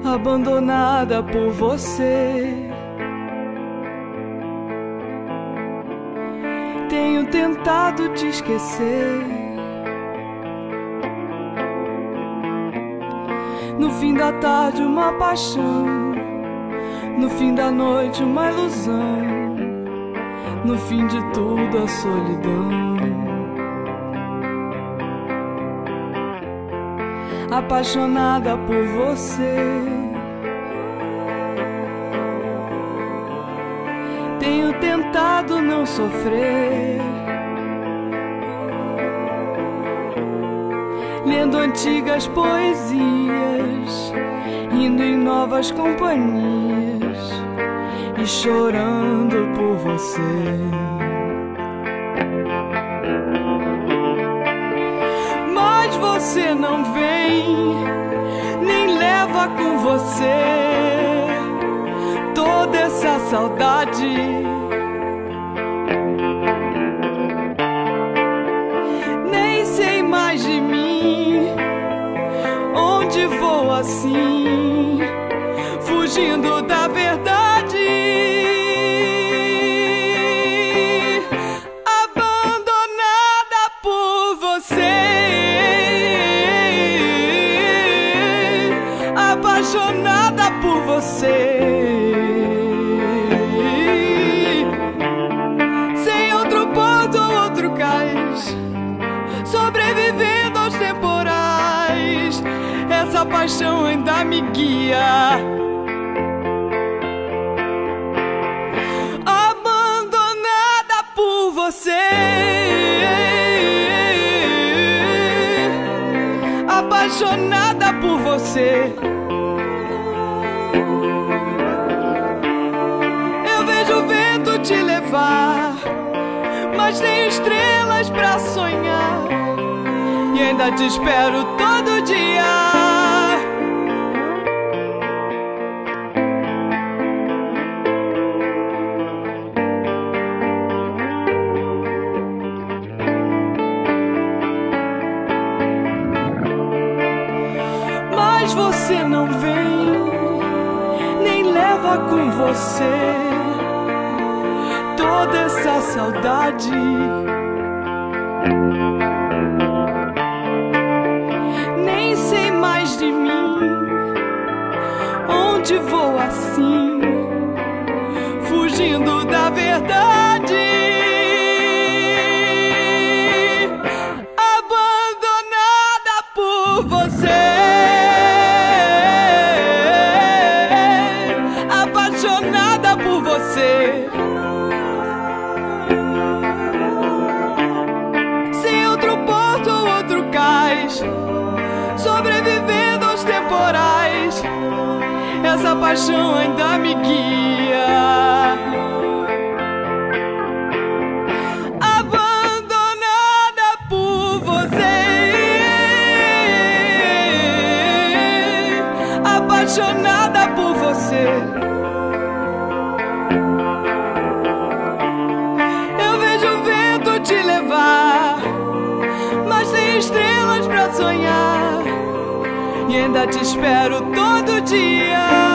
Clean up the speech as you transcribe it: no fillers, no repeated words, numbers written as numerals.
abandonada por você. Tenho tentado te esquecer. No fim da tarde uma paixão, no fim da noite uma ilusão, no fim de tudo a solidão. Apaixonada por você, tenho tentado não sofrer, lendo antigas poesias, indo em novas companhias e chorando por você. Mas você não vem, nem leva com você toda essa saudade. Nem sei mais de mim, onde vou assim, fugindo da verdade. Abandonada por você, apaixonada por você, sem outro porto ou outro cais, sobrevivendo aos temporais. Essa paixão ainda me guia. Abandonada por você, apaixonada por você. Eu vejo o vento te levar, mas tenho estrelas pra sonhar e ainda te espero todo dia. Mas você não vem, nem leva com você toda essa saudade. Nem sei mais de mim, onde vou assim, fugindo da verdade. Abandonada por você, apaixonada por você, sem outro porto ou outro cais, sobrevivendo aos temporais. Essa paixão ainda me guia. Abandonada por você, apaixonada por você. Eu vejo o vento te levar, mas tem estrelas pra sonhar e ainda te espero todo dia.